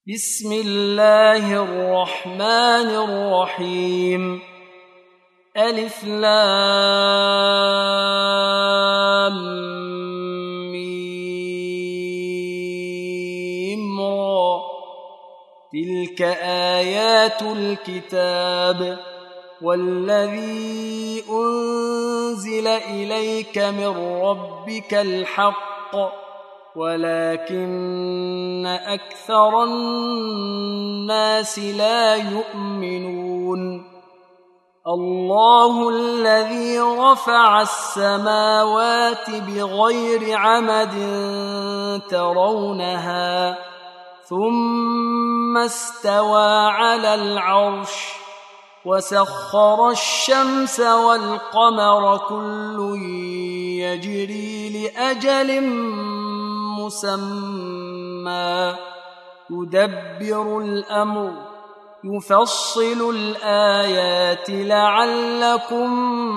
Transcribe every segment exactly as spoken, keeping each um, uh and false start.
بسم الله الرحمن الرحيم. ألف لام ميم را. تلك آيات الكتاب والذي أنزل إليك من ربك الحق ولكن أكثر الناس لا يؤمنون. الله الذي رفع السماوات بغير عمد ترونها ثم استوى على العرش وسخر الشمس والقمر كل يجري لأجل مسمى يدبر الأمر يفصل الآيات لعلكم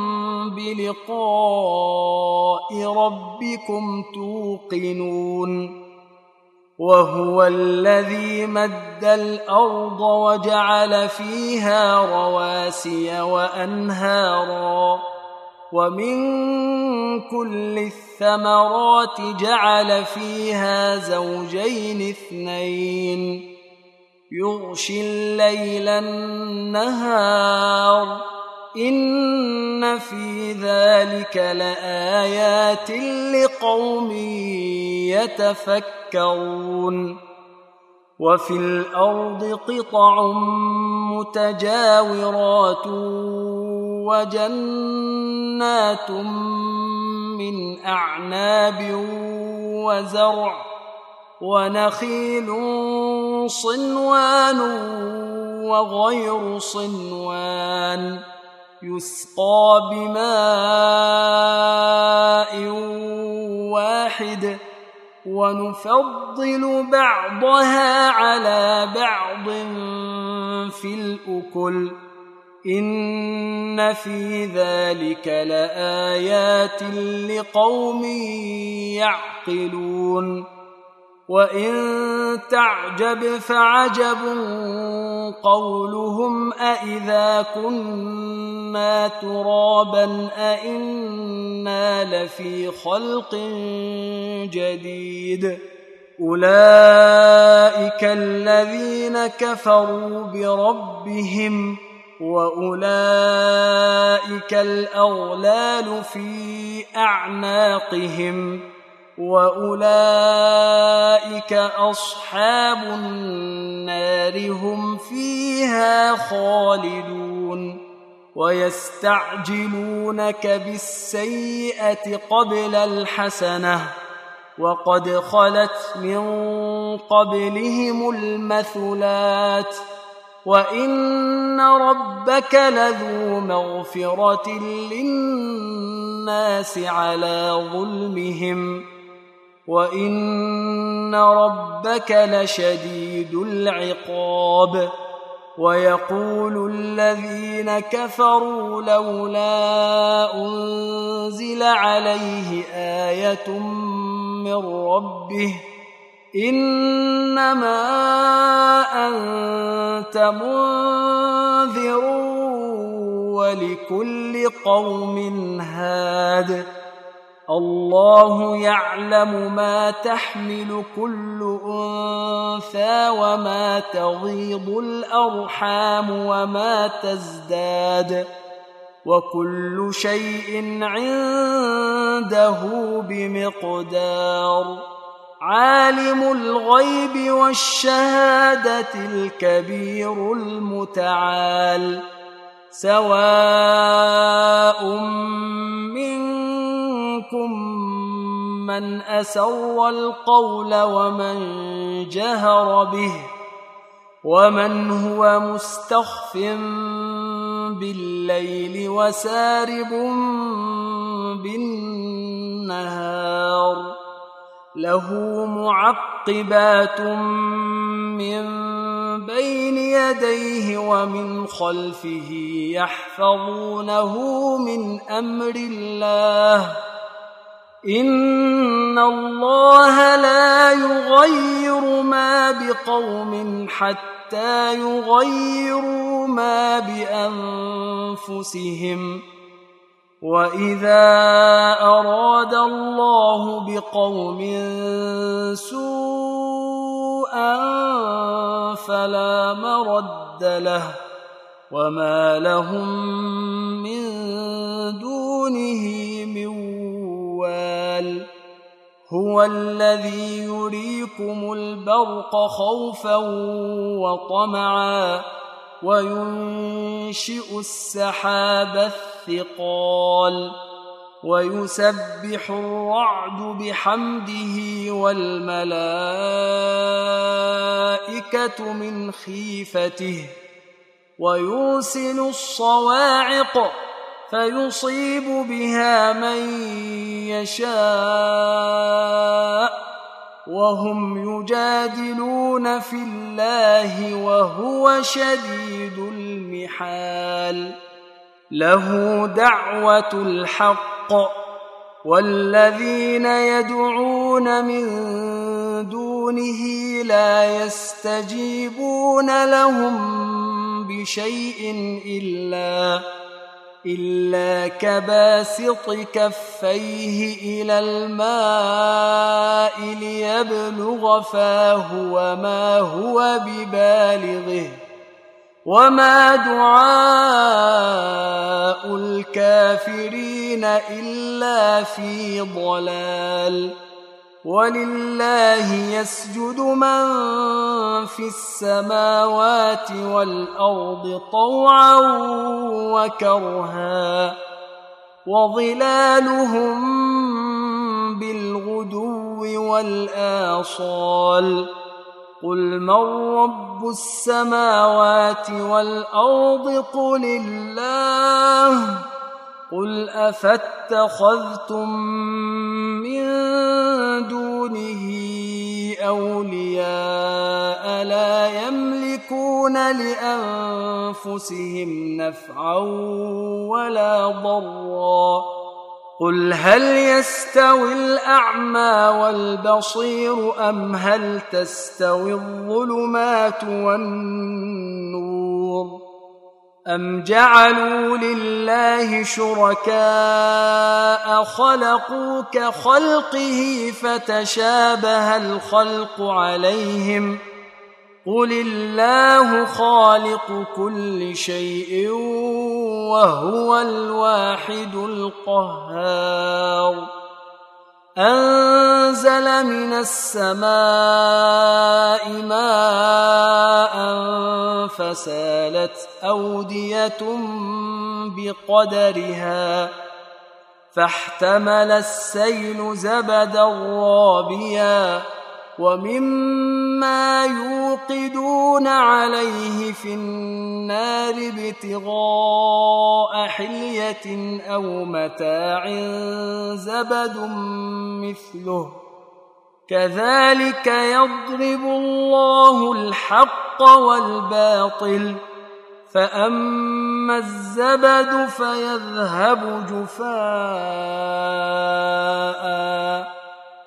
بلقاء ربكم توقنون. وهو الذي مد الأرض وجعل فيها رواسي وأنهارا ومن كل الثمرات جعل فيها زوجين اثنين يغشي الليل النهار إن في ذلك لآيات لقوم يتفكرون. وفي الأرض قطع متجاورات وجنات من أعناب وزرع ونخيل صنوان وغير صنوان يسقى بماء واحد ونفضل بعضها على بعض في الأكل إن في ذلك لآيات لقوم يعقلون. وإن تعجب فعجب قولهم أإذا كنا ترابا أإنا لفي خلق جديد أولئك الذين كفروا بربهم وأولئك الأغلال في أعناقهم وأولئك أصحاب النار هم فيها خالدون. ويستعجلونك بالسيئة قبل الحسنة وقد خلت من قبلهم المثلات وإن ربك لذو مغفرة للناس على ظلمهم وإن ربك لشديد العقاب. ويقول الذين كفروا لولا أنزل عليه آية من ربه إنما أنت منذر ولكل قوم هاد. الله يعلم ما تحمل كل أنثى وما تغيض الأرحام وما تزداد وكل شيء عنده بمقدار. عالم الغيب والشهادة الكبير المتعال. سواء منكم من أسر القول ومن جهر به ومن هو مستخف بالليل وسارب بالنهار له معقبات من بين يديه ومن خلفه يحفظونه من أمر الله إن الله لا يغير ما بقوم حتى يغيروا ما بأنفسهم وإذا أراد الله بقوم سوءا فلا مرد له وما لهم من دونه من وال هو الذي يريكم البرق خوفا وطمعا وينشئ السحاب الثقال ويسبح الرعد بحمده والملائكة من خيفته ويرسل الصواعق فيصيب بها من يشاء وهم يجادلون في الله وهو شديد المحال له دعوة الحق والذين يدعون من دونه لا يستجيبون لهم بشيء إلا إلا كباسط كفيه إلى الماء ليبلغ فاه وما هو ببالغه وما دعاء الكافرين إلا في ضلال ولله يسجد من في السماوات والأرض طوعا وكرها وظلالهم بالغدو والآصال قل من رب السماوات والأرض قل الله قل أفاتخذتم من دونه أولياء لا يملكون لأنفسهم نفعا ولا ضرا قل هل يستوي الأعمى والبصير أم هل تستوي الظلمات والنور أم جعلوا لله شركاء خلقوا كخلقه فتشابه الخلق عليهم قل الله خالق كل شيء وهو الواحد القهار أنزل من السماء ماء فسالت أودية بقدرها فاحتمل السيل زبدا رابيا ومما يوقدون عليه في النار ابتغاء حلية أو متاع زبد مثله كذلك يضرب الله الحق والباطل فأما الزبد فيذهب جفاء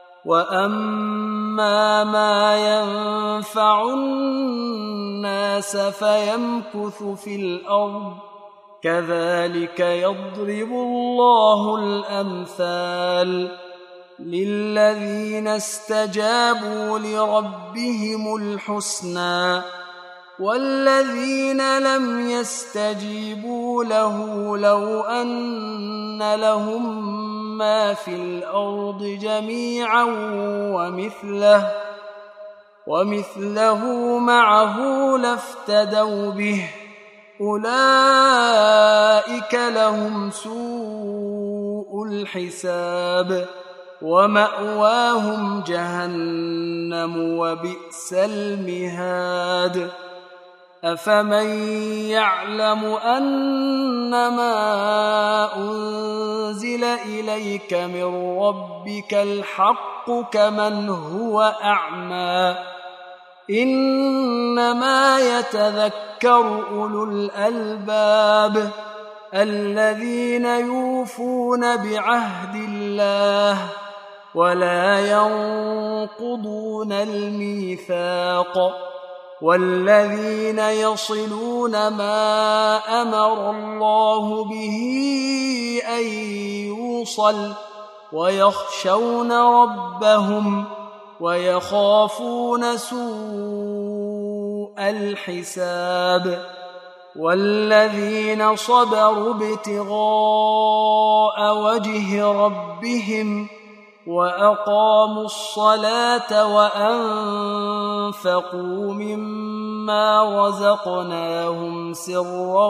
وأما ما ينفع الناس فيمكث في الأرض كذلك يضرب الله الأمثال للذين استجابوا لربهم الحسنى والذين لم يستجيبوا له لو أن لهم ما في الأرض جميعا ومثله ومثله معه لافتدوا به أولئك لهم سوء الحساب ومأواهم جهنم وبئس المهاد أفمن يعلم أنما أنزل إليك من ربك الحق كمن هو أعمى إنما يتذكر أولو الألباب الذين يوفون بعهد الله ولا ينقضون الميثاق والذين يصلون ما أمر الله به أن يوصل ويخشون ربهم ويخافون سوء الحساب والذين صبروا ابتغاء وجه ربهم وأقاموا الصلاة وأنفقوا مما رزقناهم سرا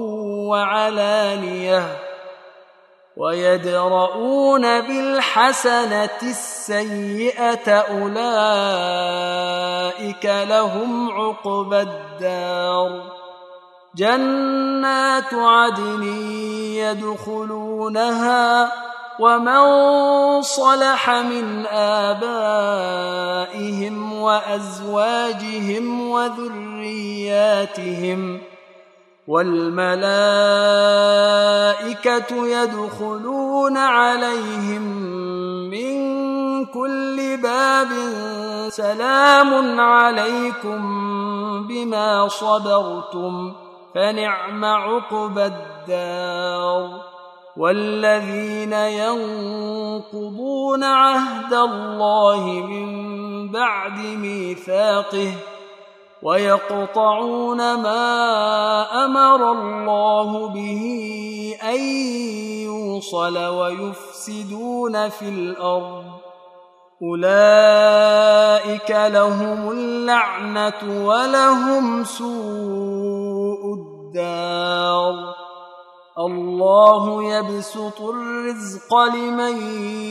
وعلانية ويدرؤون بالحسنة السيئة أولئك لهم عقبى الدار جنات عدن يدخلونها ومن صلح من آبائهم وأزواجهم وذرياتهم والملائكة يدخلون عليهم من كل باب سلام عليكم بما صبرتم فنعم عقبى الدار والذين ينقضون عهد الله من بعد ميثاقه ويقطعون ما أمر الله به أن يوصل ويفسدون في الأرض أولئك لهم اللعنة ولهم سوء الدار الله يبسط الرزق لمن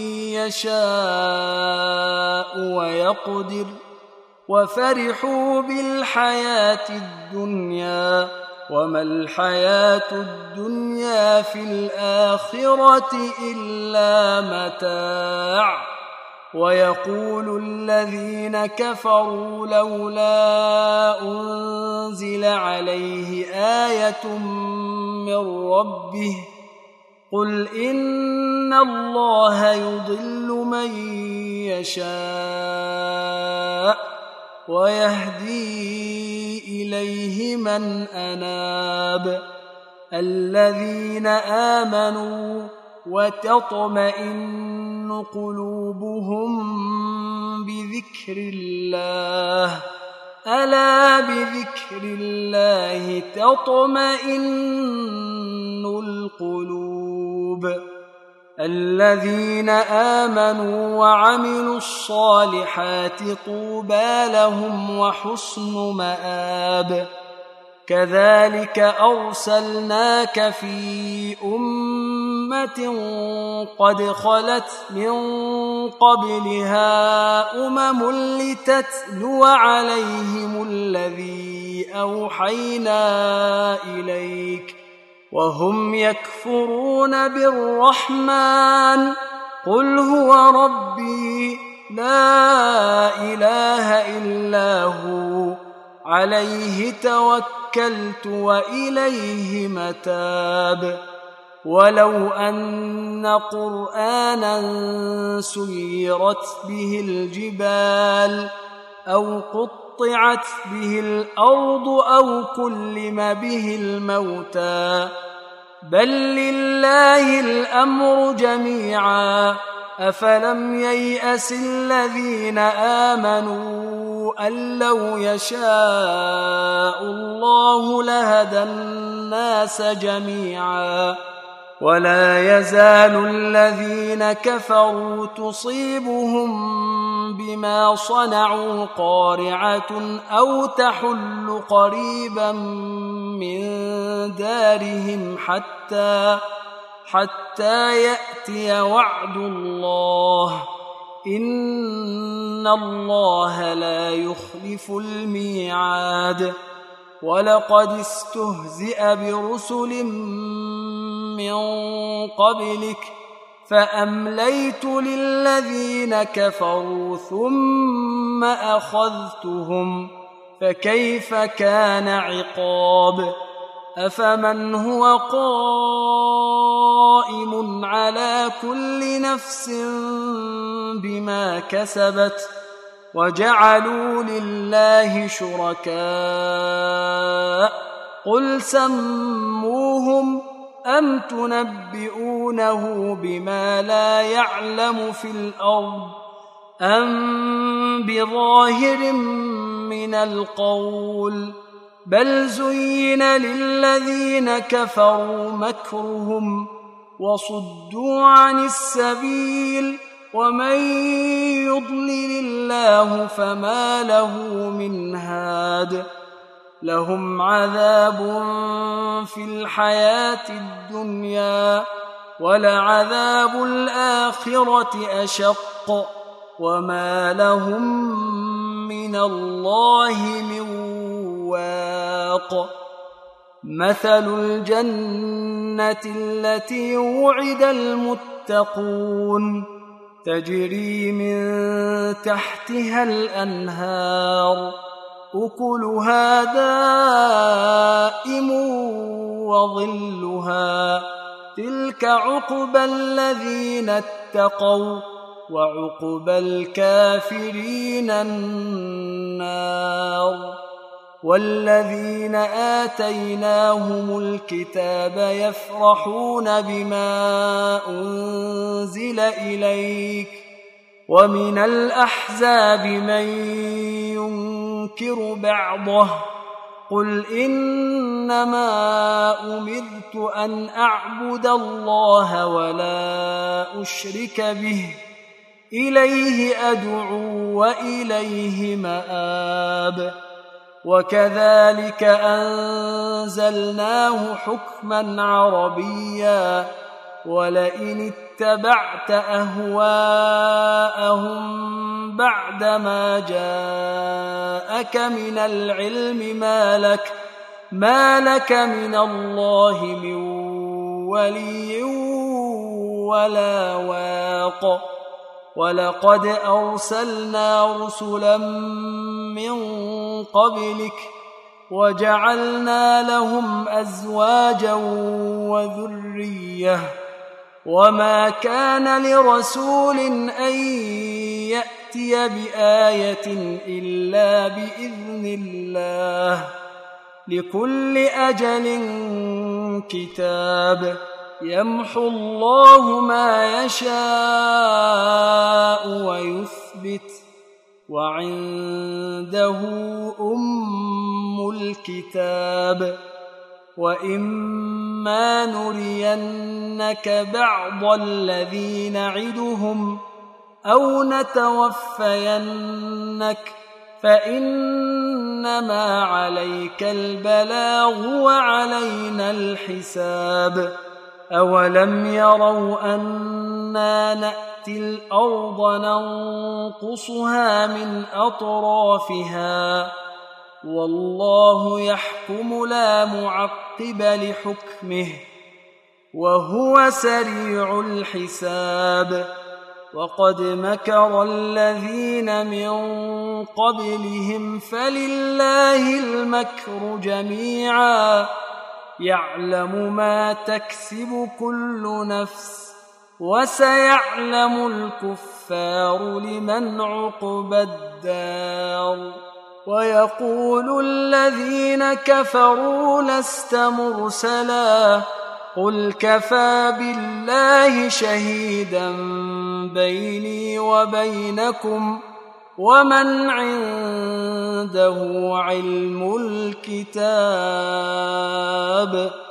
يشاء ويقدر وفرحوا بالحياة الدنيا وما الحياة الدنيا في الآخرة إلا متاع ويقول الذين كفروا لولا أنزل عليه آية من ربه قل إن الله يضل من يشاء ويهدي إليه من أناب الذين آمنوا وتطمئن قلوبهم بذكر الله ألا بذكر الله تطمئن القلوب الذين آمنوا وعملوا الصالحات طوبى لهم وحسن مآب كذلك أرسلناك في أمة قد خلت من قبلها أمم لتتلو عليهم الذي أوحينا إليك وهم يكفرون بالرحمن قل هو ربي لا إله إلا هو عليه توكلت وإليه متاب ولو أن قرآنا سيرت به الجبال أو قطعت به الأرض أو كلم به الموتى بل لله الأمر جميعا أفلم ييأس الذين آمنوا أن لو يشاء الله لهدى الناس جميعا ولا يزال الذين كفروا تصيبهم بما صنعوا قارعة أو تحل قريبا من دارهم حتى حتى يأتي وعد الله إن الله لا يخلف الميعاد ولقد استهزئ برسل من قبلك فأمليت للذين كفروا ثم أخذتهم فكيف كان عقاب أفمن هو قائم على كل نفس بما كسبت وجعلوا لله شركاء قل سموهم أم تنبئونه بما لا يعلم في الأرض أم بظاهر من القول بل زين للذين كفروا مكرهم وصدوا عن السبيل ومن يضلل الله فما له من هاد لهم عذاب في الحياة الدنيا ولعذاب الآخرة أشق وما لهم من الله من واق مثل الجنة التي وعد المتقون تجري من تحتها الأنهار أكلها دائم وظلها تلك عقبى الذين اتقوا وعقبى الكافرين النار والذين آتيناهم الكتاب يفرحون بما أنزل إليك ومن الأحزاب من ينكر بعضه قل إنما أمرت أن أعبد الله ولا أشرك به إليه أدعو وإليه مآب وكذلك أنزلناه حكما عربيا ولئن اتبعت أهواءهم بعدما جاءك من العلم ما لك, ما لك من الله من ولي ولا واق ولقد أرسلنا رسلا من قبلك وجعلنا لهم أزواجا وذرية وما كان لرسول أن يأتي بآية إلا بإذن الله لكل أجل كتاب يمحو الله ما يشاء ويثبت وعنده أم الكتاب وإما نرينك بعض الذي نعدهم أو نتوفينك فإنما عليك البلاغ وعلينا الحساب أولم يروا أنا نأتي الأرض ننقصها من أطرافها والله يحكم لا معقب لحكمه وهو سريع الحساب وقد مكر الذين من قبلهم فلله المكر جميعا يعلم ما تكسب كل نفس وسيعلم الكفار لمن عقبى الدار ويقول الذين كفروا لست مرسلا قل كفى بالله شهيدا بيني وبينكم ومن عنده علم الكتاب